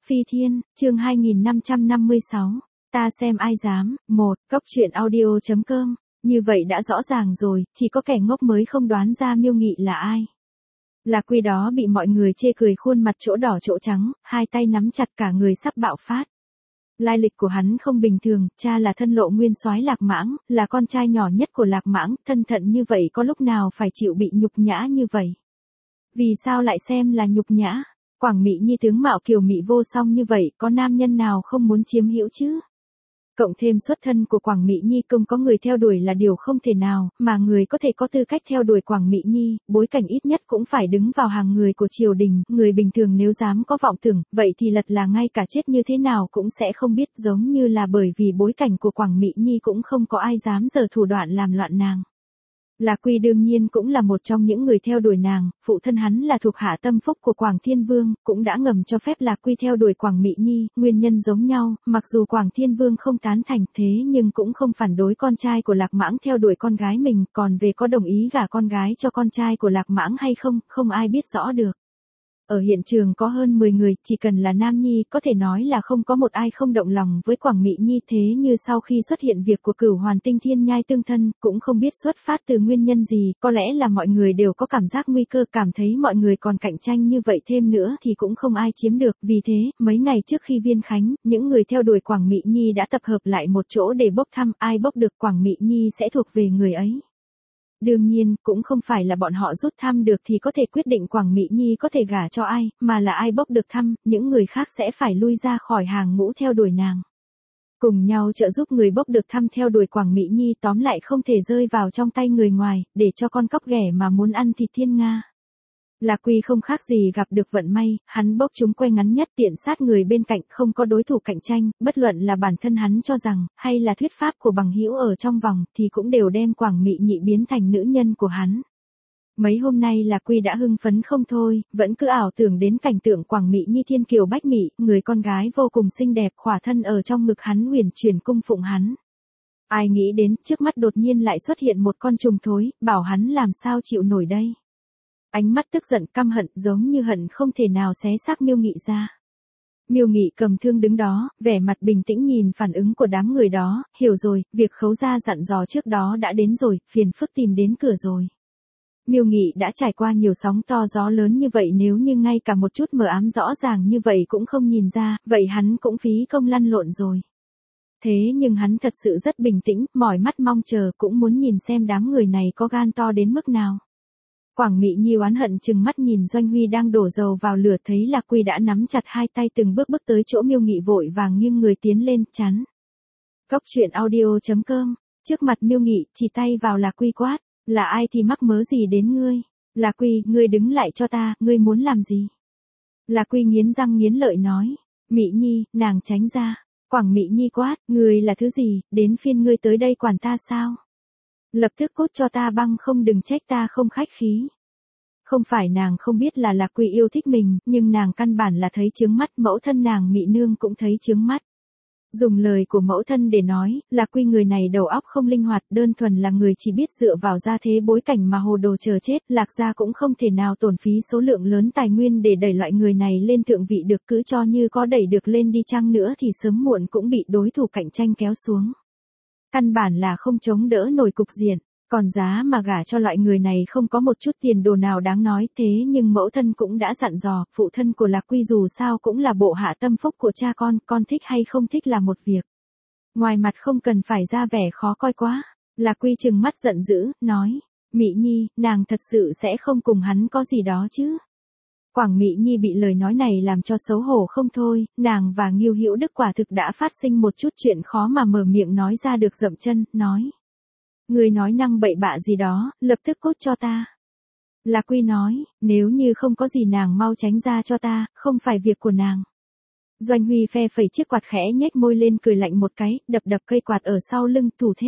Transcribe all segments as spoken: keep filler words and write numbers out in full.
Phi Thiên, chương hai nghìn năm trăm năm mươi sáu, ta xem ai dám, một, cốc truyện audio chấm com, như vậy đã rõ ràng rồi, chỉ có kẻ ngốc mới không đoán ra Miêu Nghị là ai. Lạc Quy đó bị mọi người chê cười khuôn mặt chỗ đỏ chỗ trắng, hai tay nắm chặt cả người sắp bạo phát. Lai lịch của hắn không bình thường, cha là thân lộ nguyên soái Lạc Mãng, là con trai nhỏ nhất của Lạc Mãng, thân thận như vậy có lúc nào phải chịu bị nhục nhã như vậy. Vì sao lại xem là nhục nhã? Quảng Mị Nhi tướng mạo kiều mị vô song như vậy, có nam nhân nào không muốn chiếm hữu chứ? Cộng thêm xuất thân của Quảng Mị Nhi không có người theo đuổi là điều không thể nào, mà người có thể có tư cách theo đuổi Quảng Mị Nhi, bối cảnh ít nhất cũng phải đứng vào hàng người của triều đình, người bình thường nếu dám có vọng tưởng, vậy thì lật là ngay cả chết như thế nào cũng sẽ không biết, giống như là bởi vì bối cảnh của Quảng Mị Nhi cũng không có ai dám giở thủ đoạn làm loạn nàng. Lạc Quy đương nhiên cũng là một trong những người theo đuổi nàng, phụ thân hắn là thuộc hạ tâm phúc của Quảng Thiên Vương, cũng đã ngầm cho phép Lạc Quy theo đuổi Quảng Mị Nhi, nguyên nhân giống nhau, mặc dù Quảng Thiên Vương không tán thành thế nhưng cũng không phản đối con trai của Lạc Mãng theo đuổi con gái mình, còn về có đồng ý gả con gái cho con trai của Lạc Mãng hay không, không ai biết rõ được. Ở hiện trường có hơn mười người, chỉ cần là nam nhi, có thể nói là không có một ai không động lòng với Quảng Mị Nhi, thế như sau khi xuất hiện việc của Cửu Hoàn Tinh Thiên Nhai tương thân, cũng không biết xuất phát từ nguyên nhân gì, có lẽ là mọi người đều có cảm giác nguy cơ, cảm thấy mọi người còn cạnh tranh như vậy thêm nữa thì cũng không ai chiếm được, vì thế, mấy ngày trước khi viên khánh, những người theo đuổi Quảng Mị Nhi đã tập hợp lại một chỗ để bốc thăm, ai bốc được Quảng Mị Nhi sẽ thuộc về người ấy. Đương nhiên, cũng không phải là bọn họ rút thăm được thì có thể quyết định Quảng Mị Nhi có thể gả cho ai, mà là ai bốc được thăm, những người khác sẽ phải lui ra khỏi hàng ngũ theo đuổi nàng. Cùng nhau trợ giúp người bốc được thăm theo đuổi Quảng Mị Nhi, tóm lại không thể rơi vào trong tay người ngoài, để cho con cóc ghẻ mà muốn ăn thịt thiên nga. Lạc Quy không khác gì gặp được vận may, hắn bốc chúng que ngắn nhất tiện sát người bên cạnh, không có đối thủ cạnh tranh, bất luận là bản thân hắn cho rằng, hay là thuyết pháp của bằng hữu ở trong vòng, thì cũng đều đem Quảng Mị Nhị biến thành nữ nhân của hắn. Mấy hôm nay Lạc Quy đã hưng phấn không thôi, vẫn cứ ảo tưởng đến cảnh tượng Quảng Mị Nhi thiên kiều bách mị, người con gái vô cùng xinh đẹp, khỏa thân ở trong ngực hắn uyển chuyển cung phụng hắn. Ai nghĩ đến, trước mắt đột nhiên lại xuất hiện một con trùng thối, bảo hắn làm sao chịu nổi đây. Ánh mắt tức giận căm hận giống như hận không thể nào xé xác Miêu Nghị ra. Miêu Nghị cầm thương đứng đó, vẻ mặt bình tĩnh nhìn phản ứng của đám người đó, hiểu rồi, việc Khấu gia dặn dò trước đó đã đến rồi, phiền phức tìm đến cửa rồi. Miêu Nghị đã trải qua nhiều sóng to gió lớn như vậy, nếu như ngay cả một chút mờ ám rõ ràng như vậy cũng không nhìn ra, vậy hắn cũng phí công lăn lộn rồi. Thế nhưng hắn thật sự rất bình tĩnh, mỏi mắt mong chờ, cũng muốn nhìn xem đám người này có gan to đến mức nào. Quảng Mị Nhi oán hận chừng mắt nhìn Doanh Huy đang đổ dầu vào lửa, thấy Lạc Quy đã nắm chặt hai tay từng bước bước tới chỗ Miêu Nghị, vội vàng nghiêng người tiến lên, chắn. Cốc truyện audio chấm com, trước mặt Miêu Nghị, chỉ tay vào Lạc Quy quát, là ai thì mắc mớ gì đến ngươi? Lạc Quy, ngươi đứng lại cho ta, ngươi muốn làm gì? Lạc Quy nghiến răng nghiến lợi nói, Mị Nhi, nàng tránh ra. Quảng Mị Nhi quát, ngươi là thứ gì, đến phiên ngươi tới đây quản ta sao? Lập tức cút cho ta băng, không đừng trách ta không khách khí. Không phải nàng không biết là Lạc Quy yêu thích mình, nhưng nàng căn bản là thấy chướng mắt, mẫu thân nàng Mị Nương cũng thấy chướng mắt. Dùng lời của mẫu thân để nói, Lạc Quy người này đầu óc không linh hoạt, đơn thuần là người chỉ biết dựa vào gia thế bối cảnh mà hồ đồ chờ chết, Lạc gia cũng không thể nào tổn phí số lượng lớn tài nguyên để đẩy loại người này lên thượng vị được, cứ cho như có đẩy được lên đi chăng nữa thì sớm muộn cũng bị đối thủ cạnh tranh kéo xuống. Căn bản là không chống đỡ nổi cục diện, còn giá mà gả cho loại người này không có một chút tiền đồ nào đáng nói, thế nhưng mẫu thân cũng đã dặn dò, phụ thân của Lạc Quy dù sao cũng là bộ hạ tâm phúc của cha con, con thích hay không thích là một việc. Ngoài mặt không cần phải ra vẻ khó coi quá. Lạc Quy trừng mắt giận dữ, nói, Mị Nhi, nàng thật sự sẽ không cùng hắn có gì đó chứ? Quảng Mị Nhi bị lời nói này làm cho xấu hổ không thôi, nàng và Ngưu Hữu Đức quả thực đã phát sinh một chút chuyện khó mà mở miệng nói ra được, dậm chân, nói. Người nói năng bậy bạ gì đó, lập tức cút cho ta. Lạc Quy nói, nếu như không có gì nàng mau tránh ra cho ta, không phải việc của nàng. Doanh Huy phe phẩy chiếc quạt khẽ nhếch môi lên cười lạnh một cái, đập đập cây quạt ở sau lưng, thủ thế.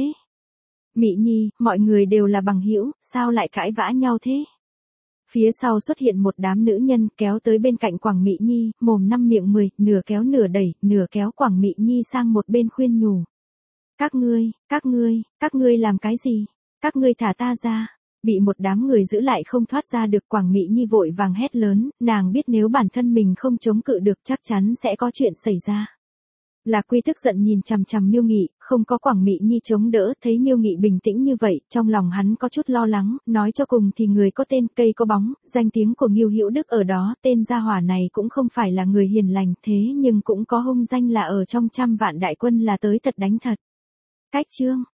Mị Nhi, mọi người đều là bằng hữu, sao lại cãi vã nhau thế? Phía sau xuất hiện một đám nữ nhân kéo tới bên cạnh Quảng Mị Nhi, mồm năm miệng mười, nửa kéo nửa đẩy, nửa kéo Quảng Mị Nhi sang một bên khuyên nhủ. Các ngươi, các ngươi, các ngươi làm cái gì? Các ngươi thả ta ra. bị một đám người giữ lại không thoát ra được. Quảng Mị Nhi vội vàng hét lớn, nàng biết nếu bản thân mình không chống cự được chắc chắn sẽ có chuyện xảy ra. Lạc Quy tức giận nhìn chằm chằm Miêu Nghị, không có Quảng Mị Nhi chống đỡ, thấy Miêu Nghị bình tĩnh như vậy, trong lòng hắn có chút lo lắng, nói cho cùng thì người có tên, cây có bóng, danh tiếng của Ngưu Hữu Đức ở đó, tên gia hỏa này cũng không phải là người hiền lành, thế nhưng cũng có hung danh là ở trong trăm vạn đại quân là tới thật đánh thật. Cách chương